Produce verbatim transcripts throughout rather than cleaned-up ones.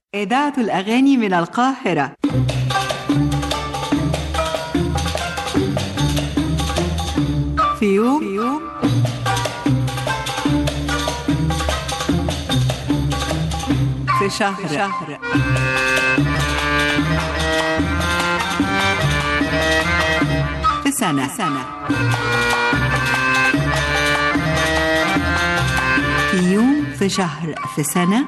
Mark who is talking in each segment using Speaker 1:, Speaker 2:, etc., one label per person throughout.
Speaker 1: إذاعة الأغاني من القاهرة. في يوم, في يوم في شهر, في شهر في سنة, سنة في يوم في شهر في سنة.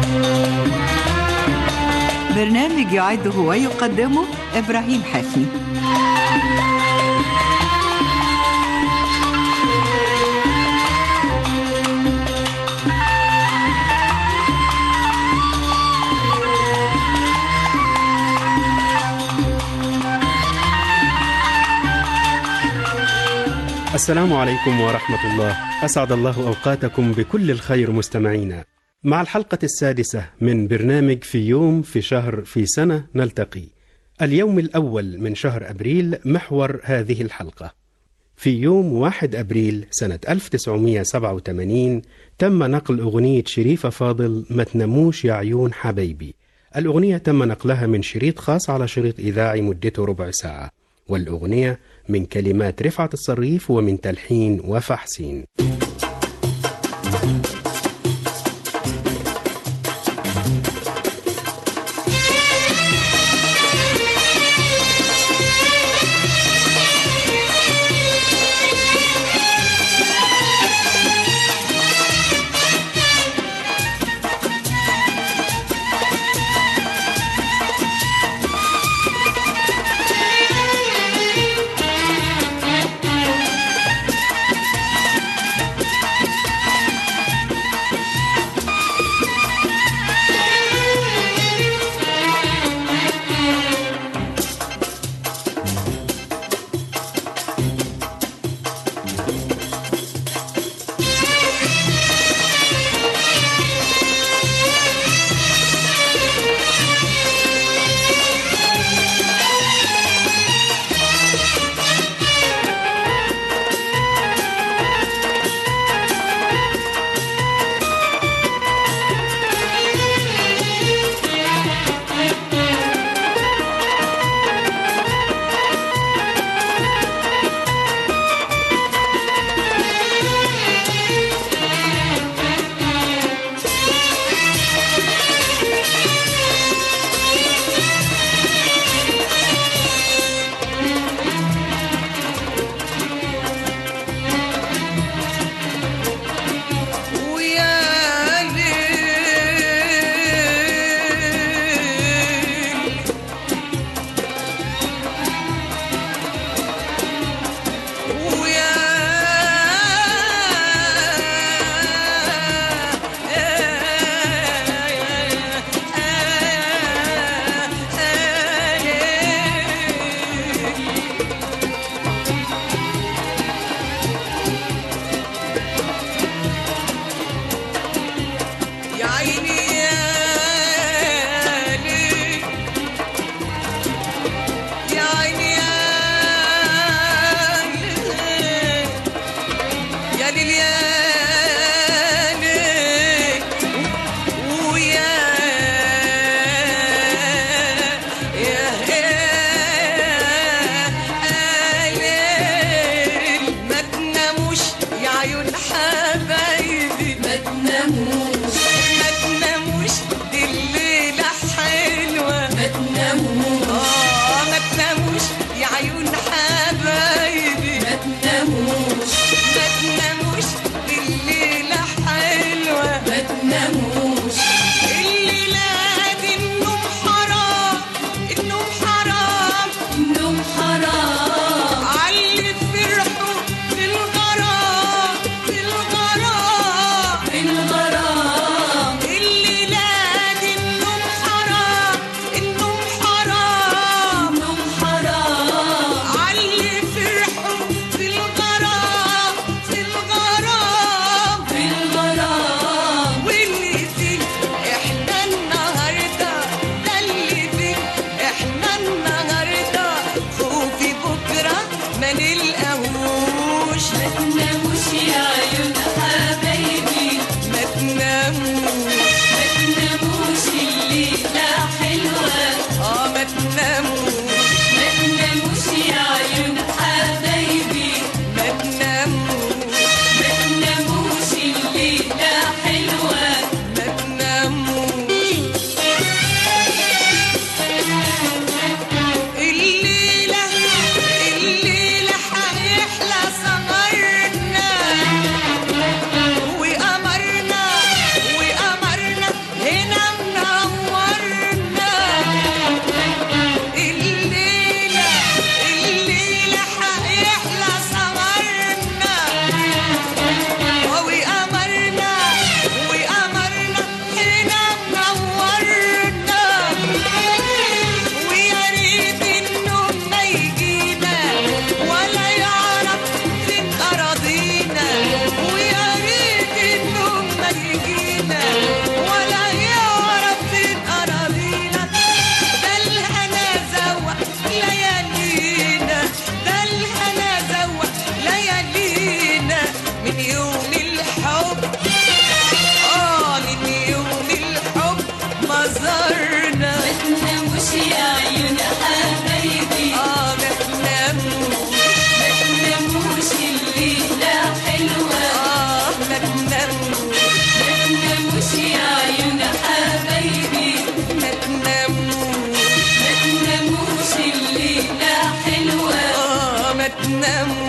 Speaker 1: برنامج يعده ويقدمه إبراهيم حفني.
Speaker 2: السلام عليكم ورحمة الله. أسعد الله أوقاتكم بكل الخير مستمعينا. مع الحلقة السادسة من برنامج في يوم في شهر في سنة نلتقي. اليوم الأول من شهر أبريل محور هذه الحلقة. في يوم واحد أبريل سنة ألف وتسعمائة وسبعة وثمانين تم نقل أغنية شريفة فاضل ما تناموش يا عيون حبايبي. الأغنية تم نقلها من شريط خاص على شريط إذاعي مدته ربع ساعة، والأغنية من كلمات رفعت الصريف ومن تلحين وفا حسين.
Speaker 3: انتظرنا. ما تناموش يا عيون حبايبي، اه ما تناموش، ما تناموش الليلة حلوة، اه ما تناموش، ما تناموش يا عيون حبايبي، ما تناموش، ما تناموش الليلة حلوة، اه ما تناموش.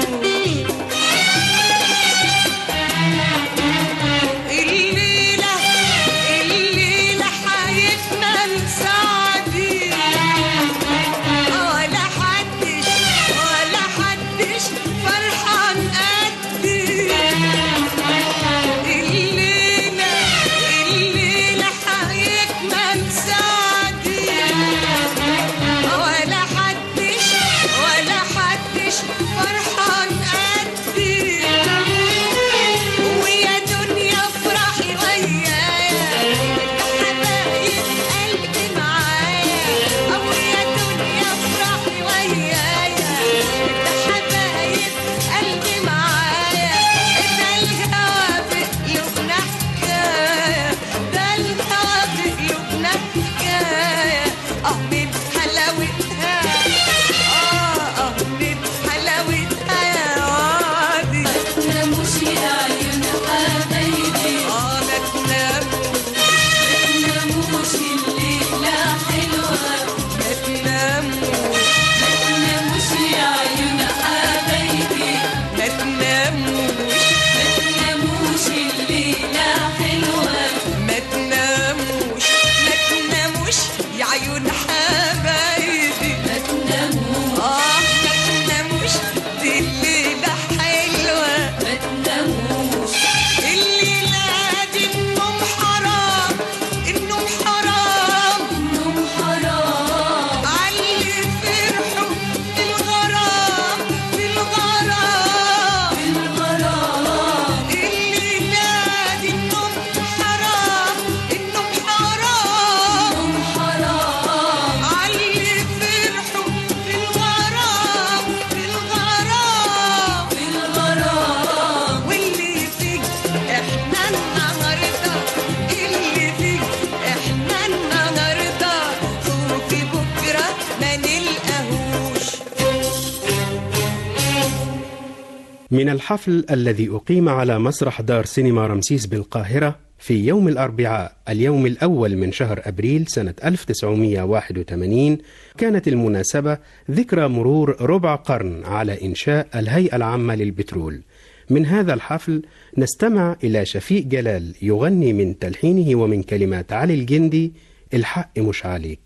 Speaker 2: من الحفل الذي أقيم على مسرح دار سينما رمسيس بالقاهرة في يوم الأربعاء اليوم الأول من شهر أبريل سنة ألف وتسعمائة وواحد وثمانين، كانت المناسبة ذكرى مرور ربع قرن على إنشاء الهيئة العامة للبترول. من هذا الحفل نستمع إلى شفيق جلال يغني من تلحينه ومن كلمات علي الجندي الحق مش عليك.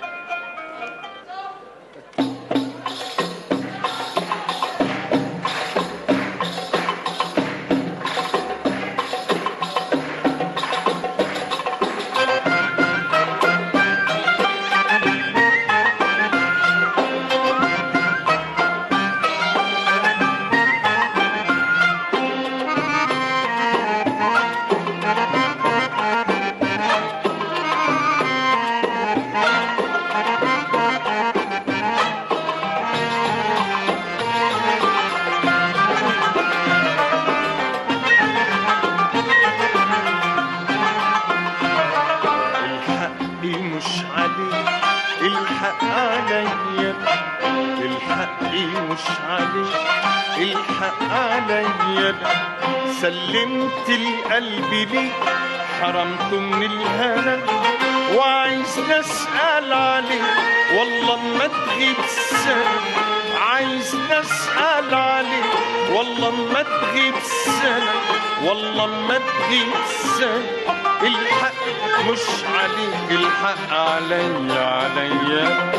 Speaker 4: الحق عليا الحق مش عليك الحق عليا سلمت القلب ليك حرمته من الهنا وعايز نسأل عليك والله ما تغيب سنة عايز نسأل عليك والله ما تغيب سنة والله ما تغيب سنة الحق مش عليك الحق عليا عليا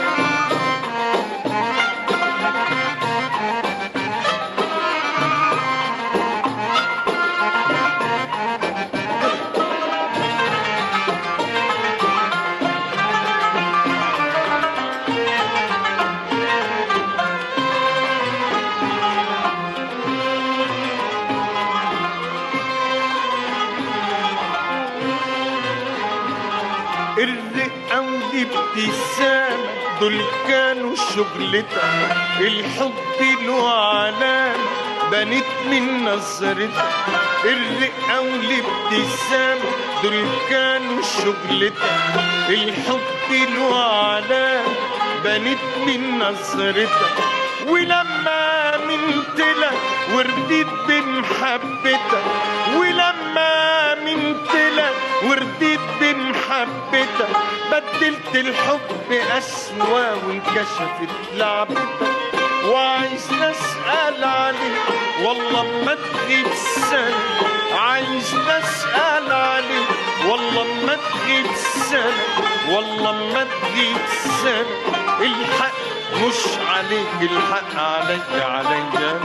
Speaker 4: الرقة والابتسامة دول كانوا شغلتها الحب له علامة بنت من نظرتها الرقة والابتسامة دول كانوا شغلتها الحب له علام بنت من نظرتها ولما منتلك ورديت بمحبتها ولما منتلك ورديت بمحبتها بدلت الحب أسوأ وانكشفت لعبتها وعايز نسأل عليك والله ما تغيب سنة عايز نسأل عليك والله ما تغيب سنة والله ما تغيب سنة الحق مش عليك الحق عليك عليا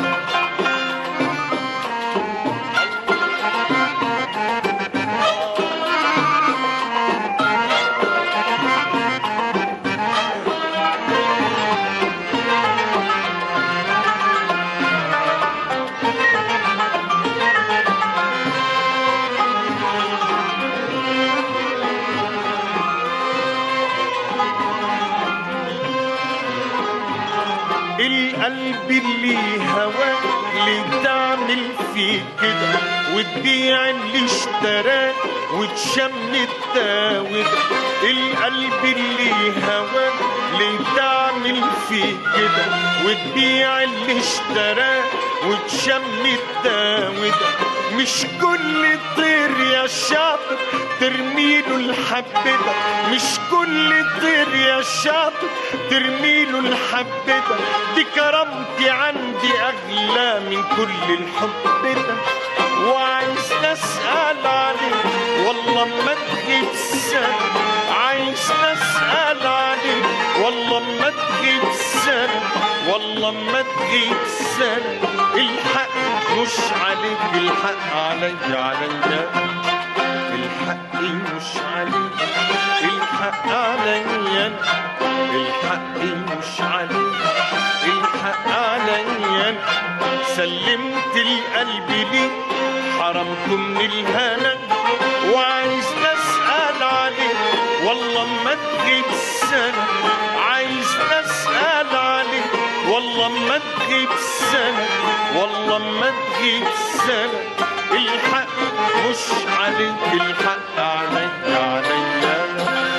Speaker 4: القلب اللي هواك اللي تعمل فيه كده وتبيع اللي اشتراك وتشم التاوده القلب اللي هواك اللي تعمل فيه كده وتبيع اللي اشتراك وتشم التاوده مش كل طير يا شاطر ترميله الحبده مش كل طير يا شاطر ترميله الحبده دي كرامتي عندي اغلى من كل الحب ده وعايز نسأل عليك والله ما تغيب سنة عايز نسأل عليك والله ما تغيب سنة والله ما تغيب سنة الحق مش عليك الحق عليا عليا الحق مش عليك الحق عليا الحق مش عليك الحق عليا سلمت القلب ليك حرمته من الهنا وعايز نسأل عليك والله ما تغيب سنة عايز نسأل عليك والله ما تغيب سنة والله ما تغيب سنة الحق مش عليك الحق عليك عليا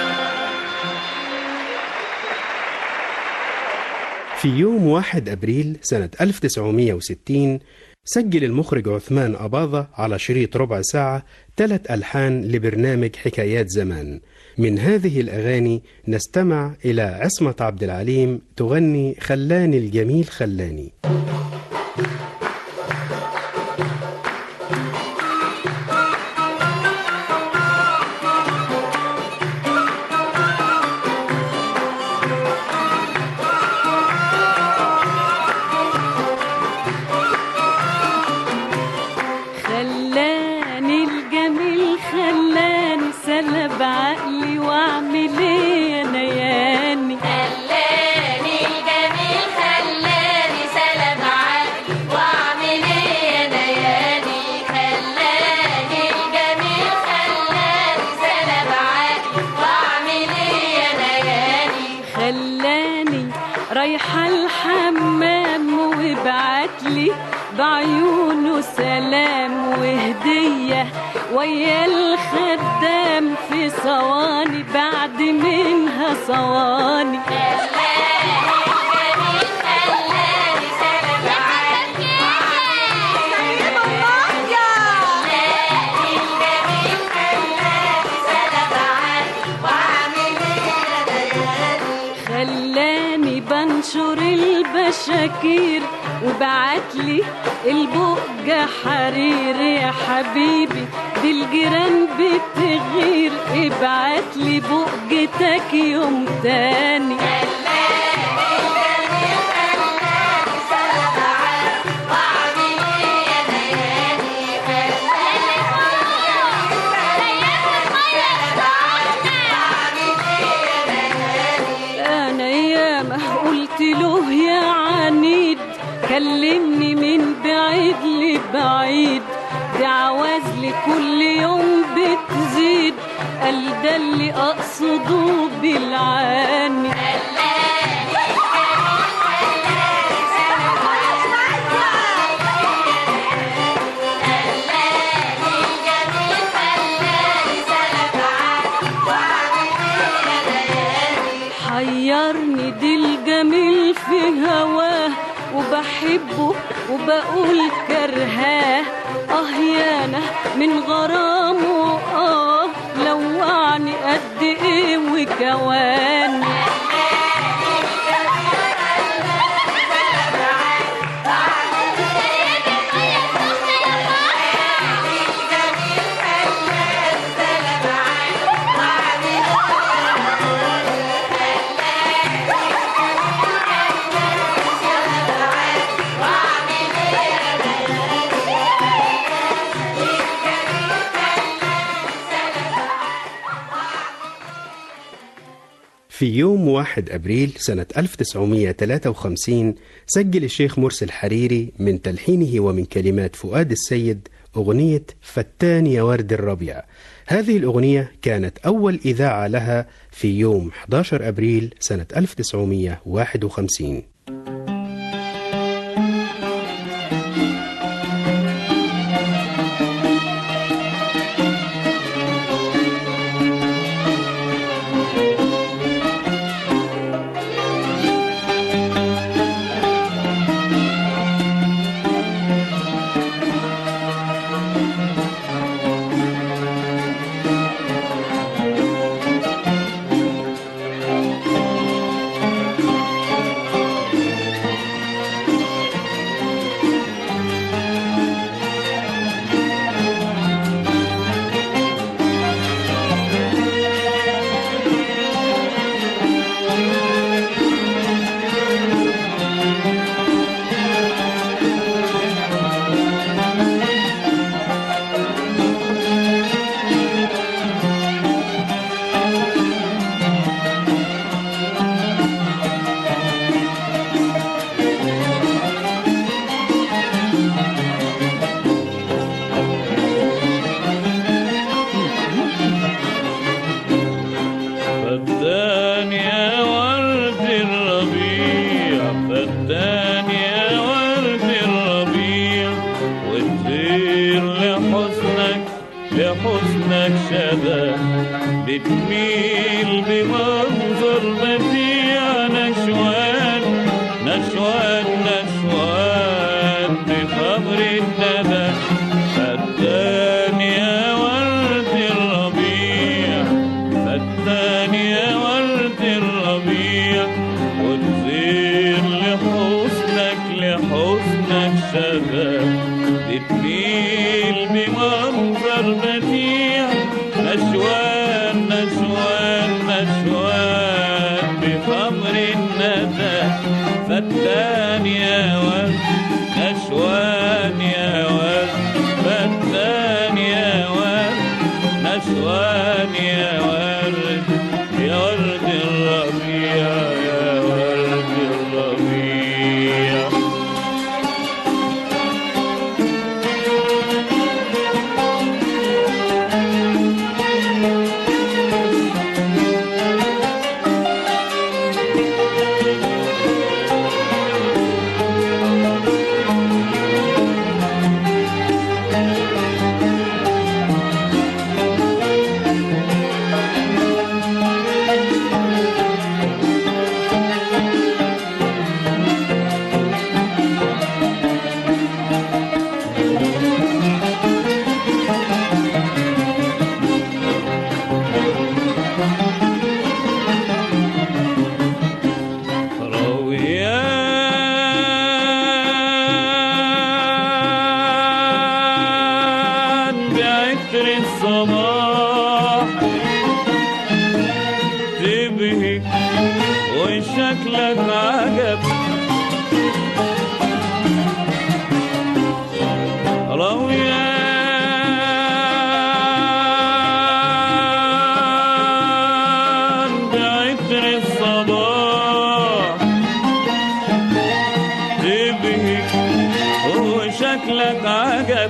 Speaker 2: في يوم واحد أبريل سنة ألف وتسعمائة وستين سجل المخرج عثمان أباظة على شريط ربع ساعة ثلاث ألحان لبرنامج حكايات زمان. من هذه الأغاني نستمع إلى عصمة عبد العليم تغني خلاني الجميل خلاني.
Speaker 3: رايحة الحمام وبعتلي بعيونه سلام وهدية ويا الخدام في صواني بعد منها صواني. بنشر البشاكير وبعتلي البقجة حرير يا حبيبي دي الجيران بتغير ابعتلي بقجتك يوم تاني. له يا عنيد كلمني من بعيد لبعيد دي عوازلي كل يوم بتزيد قال ده اللي اقصده بالعاني. حيرني دي الجميل في هواه وبحبه وبقول كرهاه. اه يانا من غرامه اه لوعني قد ايه وكوان.
Speaker 2: في يوم واحد أبريل سنة ألف وتسعمائة وثلاثة وخمسين سجل الشيخ مرسي الحريري من تلحينه ومن كلمات فؤاد السيد أغنية فتان يا ورد الربيع. هذه الأغنية كانت أول إذاعة لها في يوم أحد عشر أبريل سنة ألف وتسعمائة وواحد وخمسين.
Speaker 5: لحسنك شبه بتميل بمنظر بديع نشوان نشوان نشوان بخمر الندى فتان يا ورد الربيع فتان يا ورد الربيع وتزير لحسنك لحسنك شبه بتميل بمنظر بديع نشوان نشوان نشوان بخمر الندى فتان يا ورد نشوان يا ورد فتان يا ورد نشوان يا ورد يا ورد الربيع يا ورد الربيع. الصباح تبهي وشكلك عجب رويان بعطر الصباح تبهي وشكلك عجب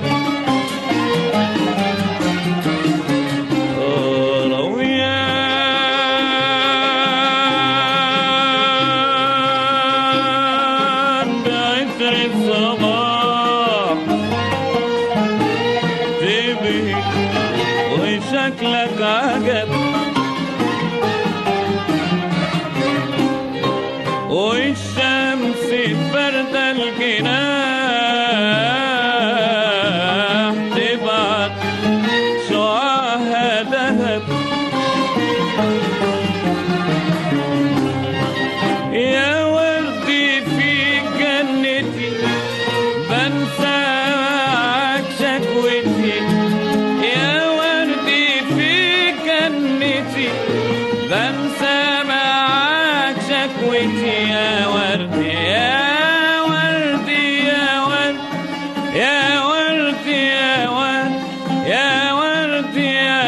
Speaker 5: شكوتي يا ورد يا ورد يا ورد يا ورد يا ورد يا ورد يا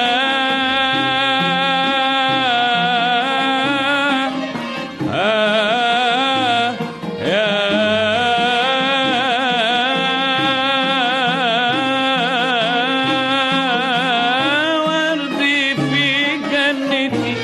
Speaker 5: آه يا وردي في جنتي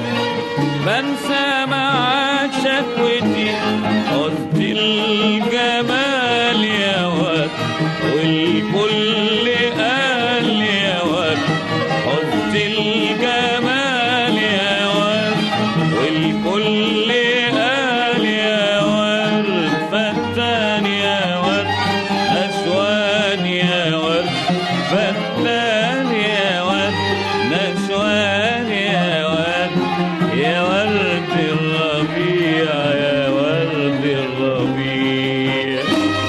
Speaker 5: بنسى معاك شكوتي قصد الجمال يا ورد والكل قال يا ورد قصد الجمال يا ورد والكل قال يا ورد فتان يا ورد نشوان يا ورد فتان يا ورد نشوان يا ورد يا ورد الربيع يا ورد الربيع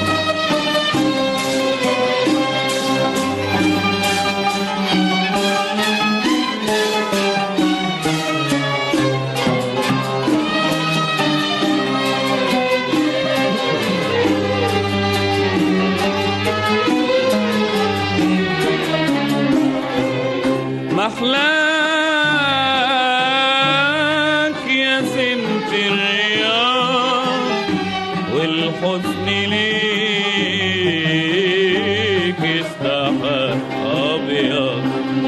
Speaker 5: محلاك يا سمت الرياض والحزن ليك استحى أبيض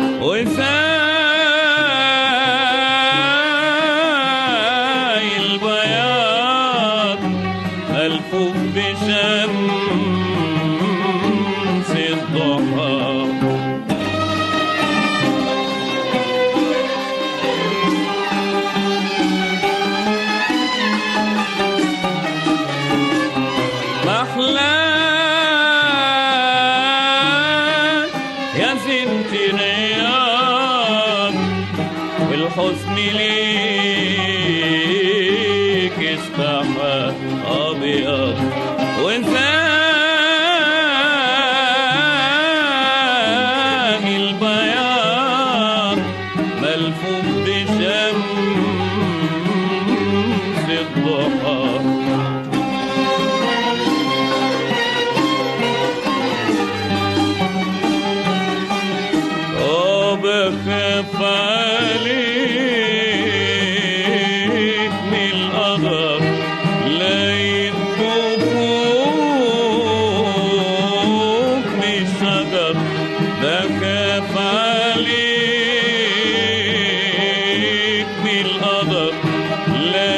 Speaker 5: وساي البياض ملفوف بشمس الضحى محلاك يا سمت رياض والحزن ليك استحى أبيض وزاهي البياض ملفوف بشمس الضحى بخاف عليك من القدر لا يطوفوك من الشجر بخاف عليك من القدر لا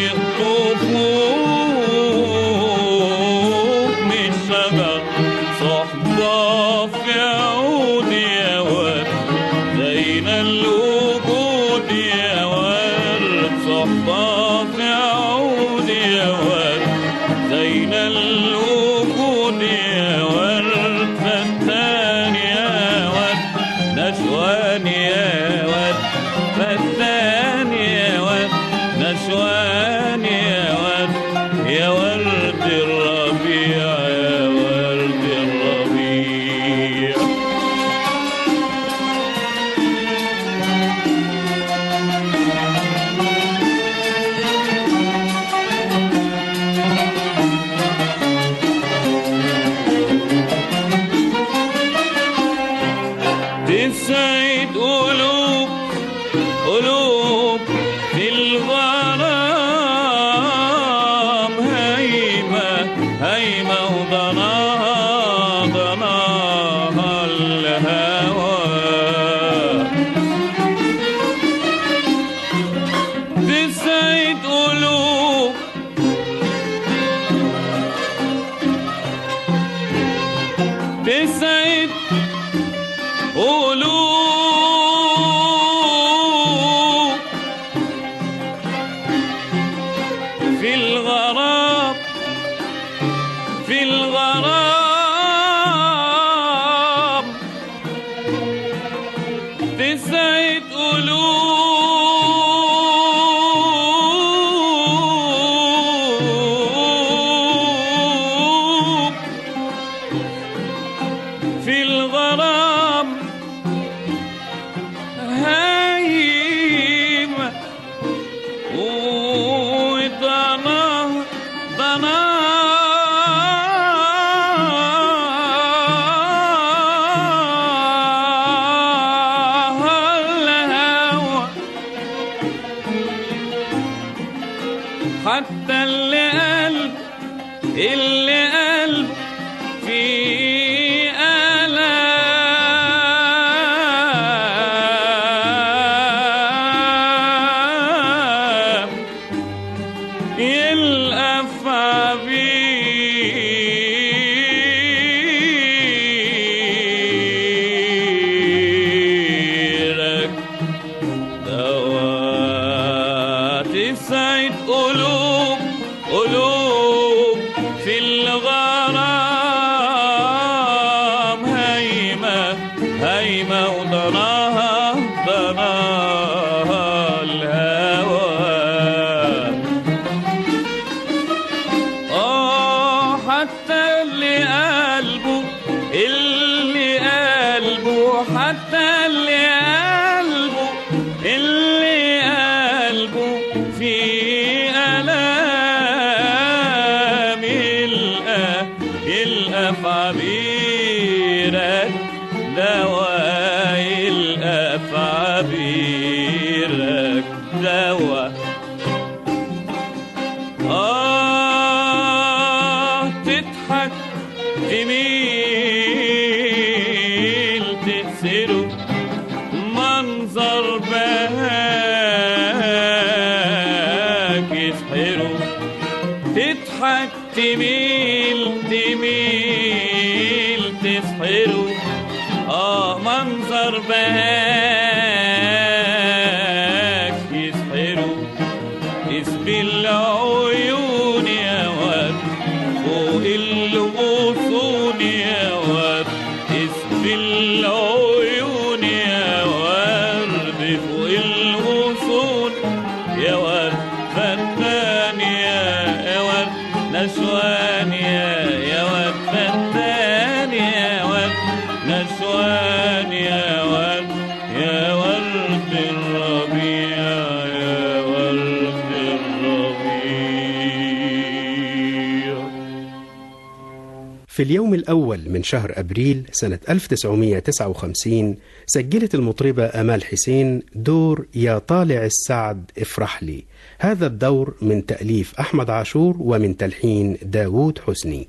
Speaker 5: يطوفوك من الشجر صحبة في عود يا ورد زين الوجود يا ورد صحبة في عود يا ورد زين الوجود يا ورد فتان يا ورد نشوان يا ورد فتان يا ورد نشوان يا ورد يا ورد الربيع يا ورد الربيع تسعد قلوب قلوب في الغرام حتى اللي قلب اللي قلب في آلام يلقى في عبيرك دواء تسعد قلوب قلوب في الغرام هايمة هايمة وضناها ضناها الهوى. آه حتى اللي قلبه اللي قلبه حتى اللي قلبه اللي قلبه في آلام يلقى يلقى في عبيرك دواء يلقى في عبيرك دواء. آه تضحك تميل تأثره منظر بهاك يسحره تضحك تميل تميل تسحره. آه منظر بهاك يسحره اسبي العيون يا ورد فوق الغصون يا ورد اسبي العيون يا ورد فوق الغصون يا ورد فتان يا ورد نسوان يا يا ورد فتان يا ورد نسوان يا ورد يا ورد الربيع يا ورد الربيع.
Speaker 2: في اليوم الأول من شهر أبريل سنة ألف وتسعمائة وتسعة وخمسين سجلت المطربة أمال حسين دور يا طالع السعد افرح لي. هذا الدور من تأليف أحمد عاشور ومن تلحين داوود حسني.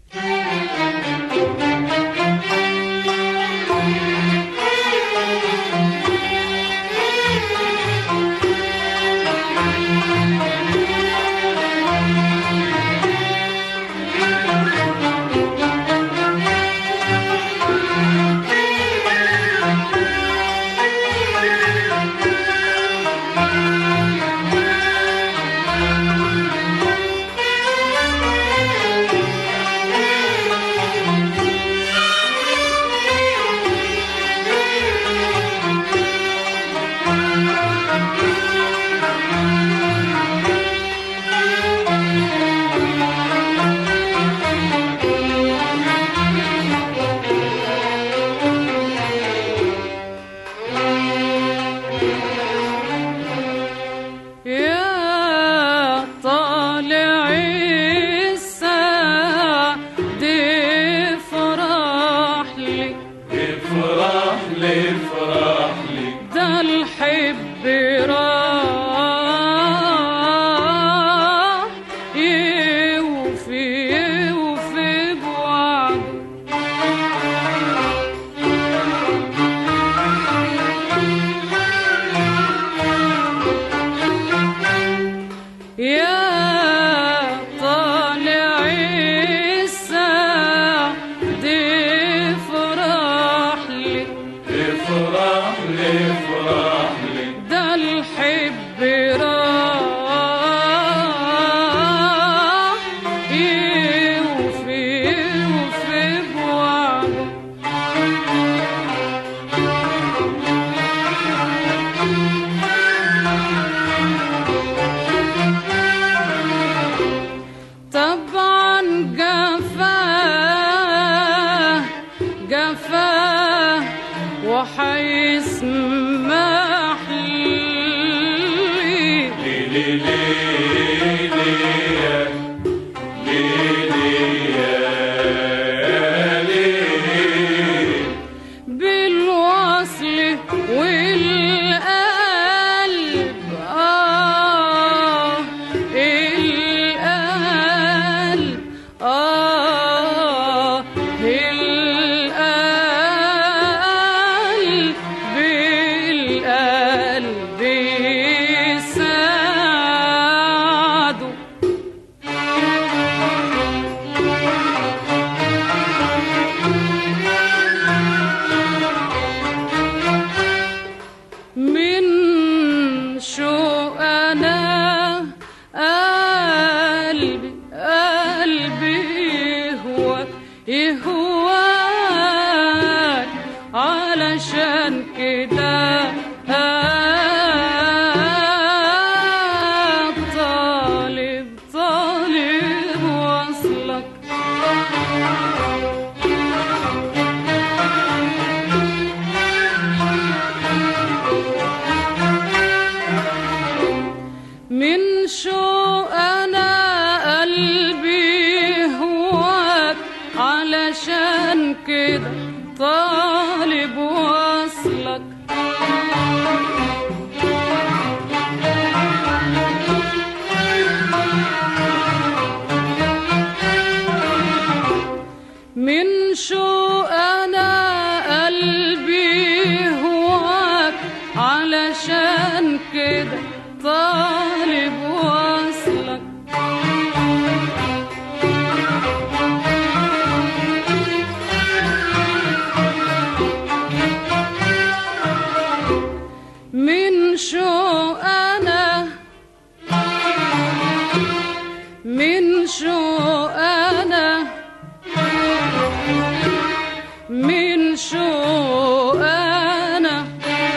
Speaker 3: وحيسمح لي
Speaker 5: لي لي
Speaker 3: بالوصل والقلب آه القلب من شوق أنا قلبي هواك علشان كده طالب وصلك. من شوق أنا قلبي هواك علشان كده طالب وصلك. من شوق أنا من شوق أنا من شوق أنا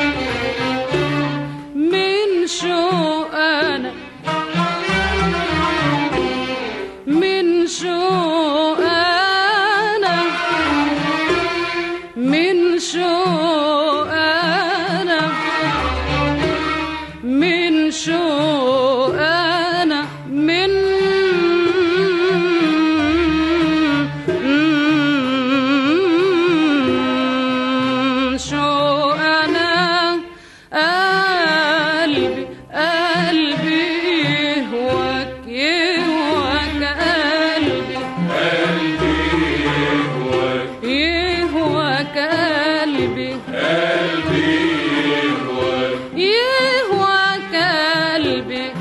Speaker 3: من شوق أنا من شوق أنا من شوق أنا من شوق أنا من شوق أنا قلبي قلبي يهواك يهواك قلبي
Speaker 5: قلبي يهواك
Speaker 3: يهواك قلبي
Speaker 5: قلبي يهواك
Speaker 3: يهواك قلبي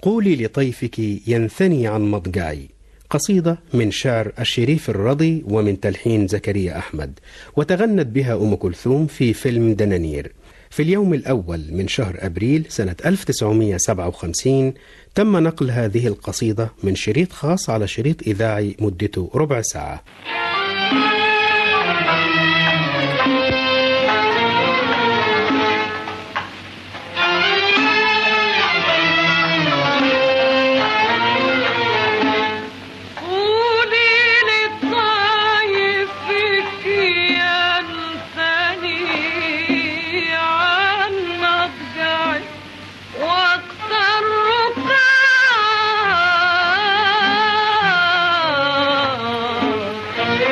Speaker 2: قولي لطيفك ينثني عن مضجعي، قصيدة من شعر الشريف الرضي ومن تلحين زكريا أحمد، وتغنت بها أم كلثوم في فيلم دنانير. في اليوم الأول من شهر أبريل سنة ألف وتسعمائة وسبعة وخمسين تم نقل هذه القصيدة من شريط خاص على شريط إذاعي مدته ربع ساعة.
Speaker 3: واكثر ركاب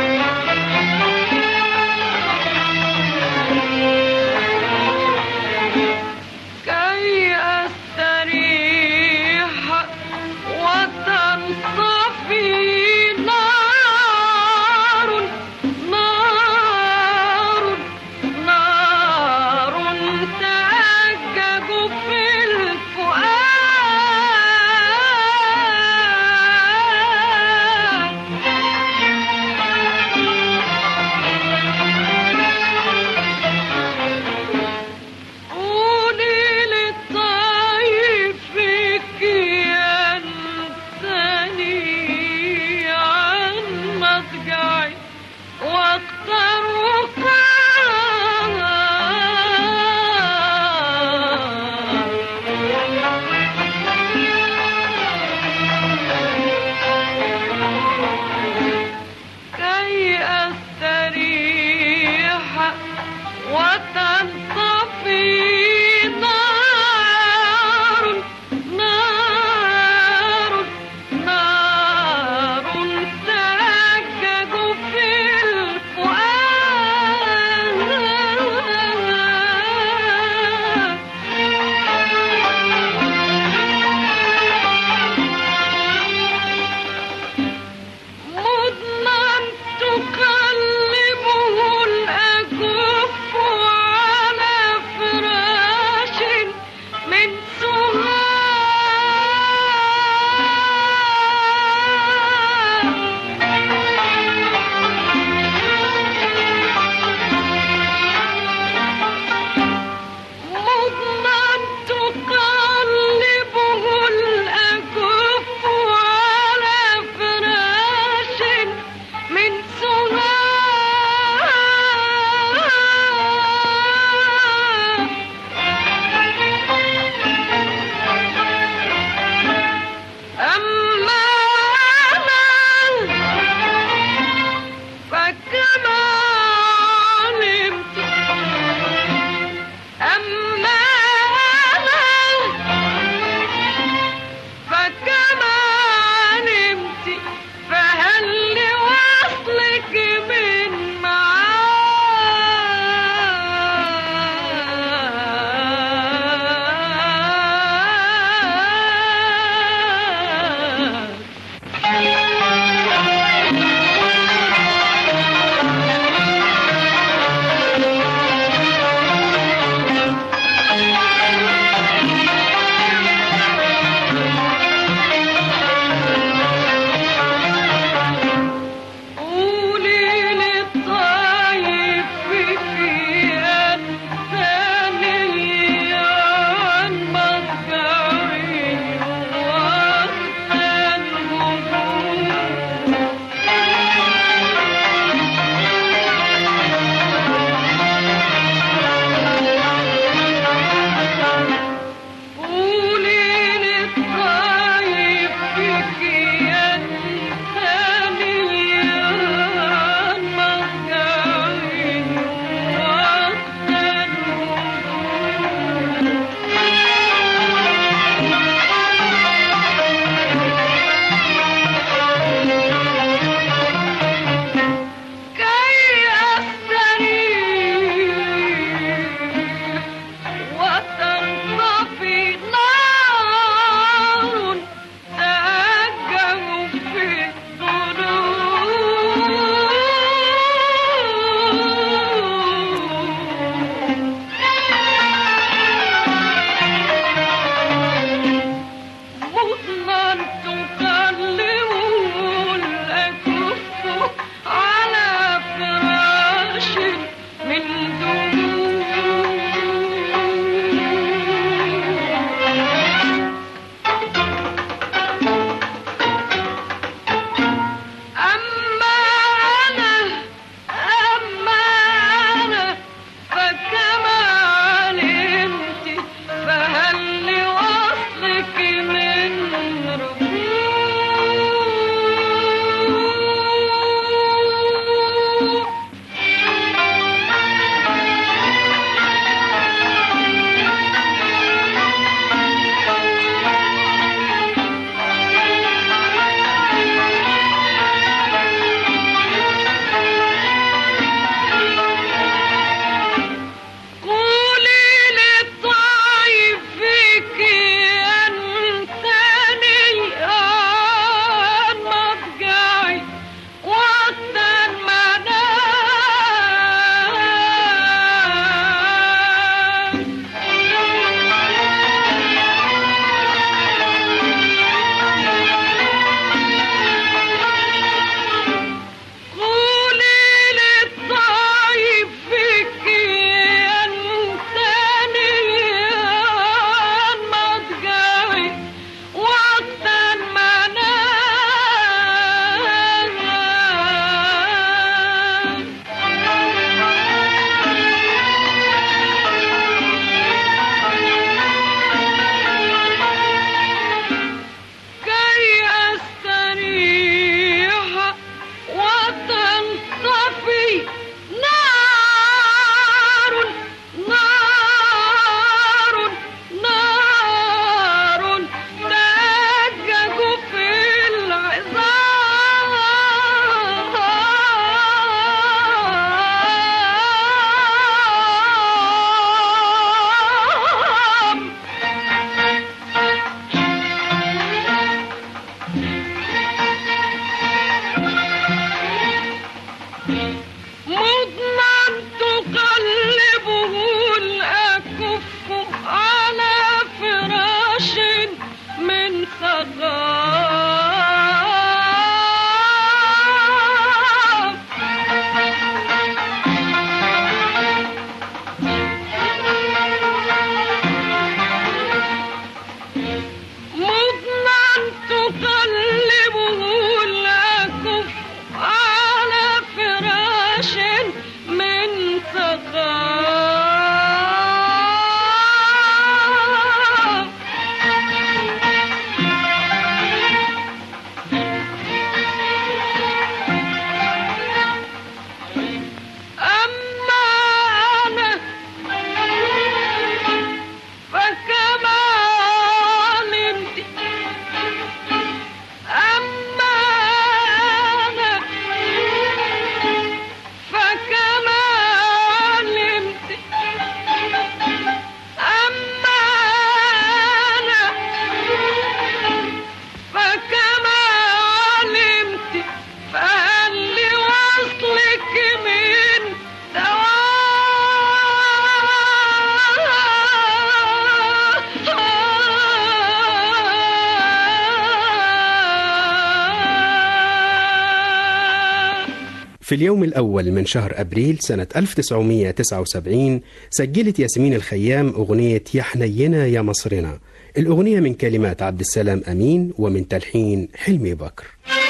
Speaker 2: في اليوم الأول من شهر أبريل سنة ألف وتسعمائة وتسعة وسبعين سجلت ياسمين الخيام أغنية يا حنينا يا مصرنا. الأغنية من كلمات عبد السلام أمين ومن تلحين حلمي بكر.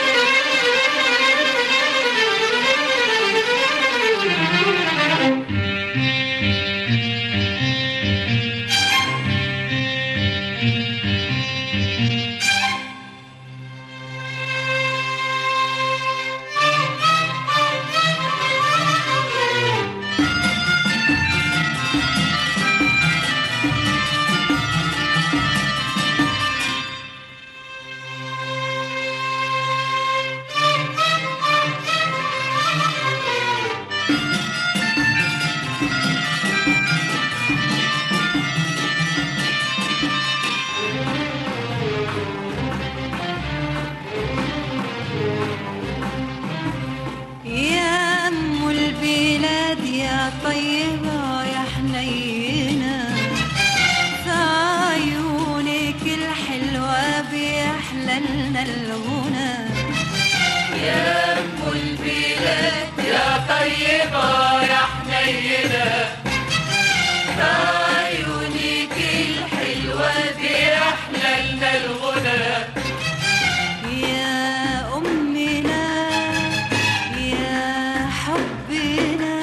Speaker 6: طيبة يا حنينة في عيونك الحلوة بيحلى لنا الغنى يا أم البلاد يا طيبة يا حنينة في عيونك الحلوة بيحلى لنا الغنى يا أمنا يا حبنا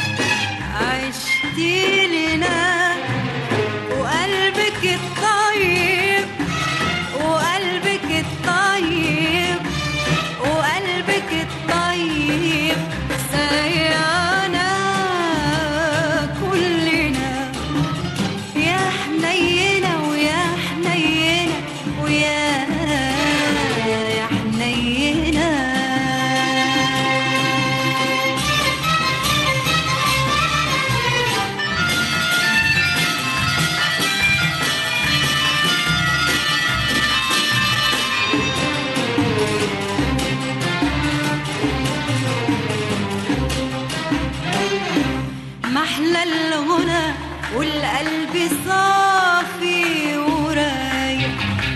Speaker 6: عشتي لنا وقلبك الطيب وقلبك الطيب وقلبك الطيب سيانا كلنا يا حنينة ويا حنينة ويا يا حنينة محلى الغنى والقلب صافي ورايق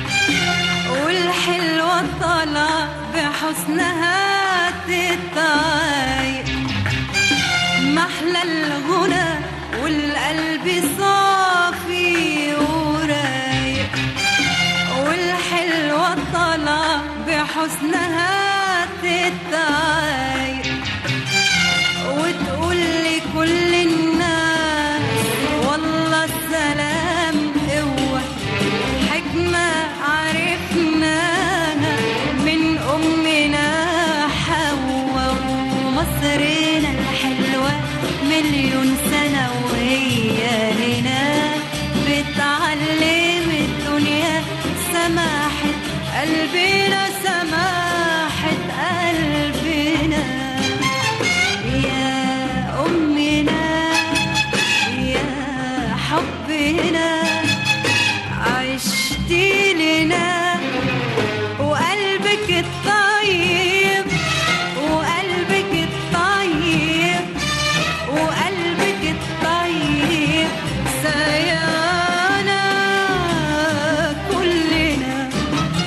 Speaker 6: والحلوة طالعة بحسنها تتعايق محلى الغنى والقلب صافي ورايق والحلوة طالعة بحسنها تتعايق وتقول لي كل الناس والله السلام قوة حكمة عرفناها من أمنا حواء ومصرنا الحلوة مليون سنة وهي هنا بتعلم الدنيا سماحة قلبنا سماحة قلبنا يا أمنا يا حبنا عشتي لنا وقلبك الطيب وقلبك الطيب وقلبك الطيب سيانا كلنا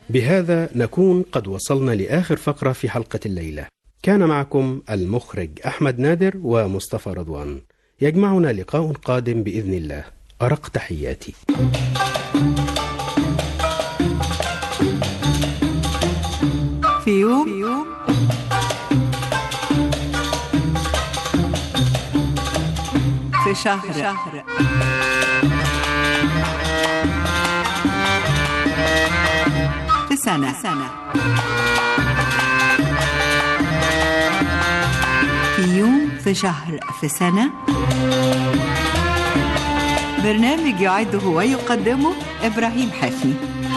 Speaker 2: بهذا نكون قد وصلنا لآخر فقرة في حلقة الليلة. كان معكم المخرج أحمد نادر ومصطفى رضوان. يجمعنا لقاء قادم بإذن الله. أرق تحياتي.
Speaker 1: في يوم, في يوم في شهر, في شهر في سنة, سنة في يوم في شهر في سنة. برنامج يعده ويقدمه إبراهيم حفني.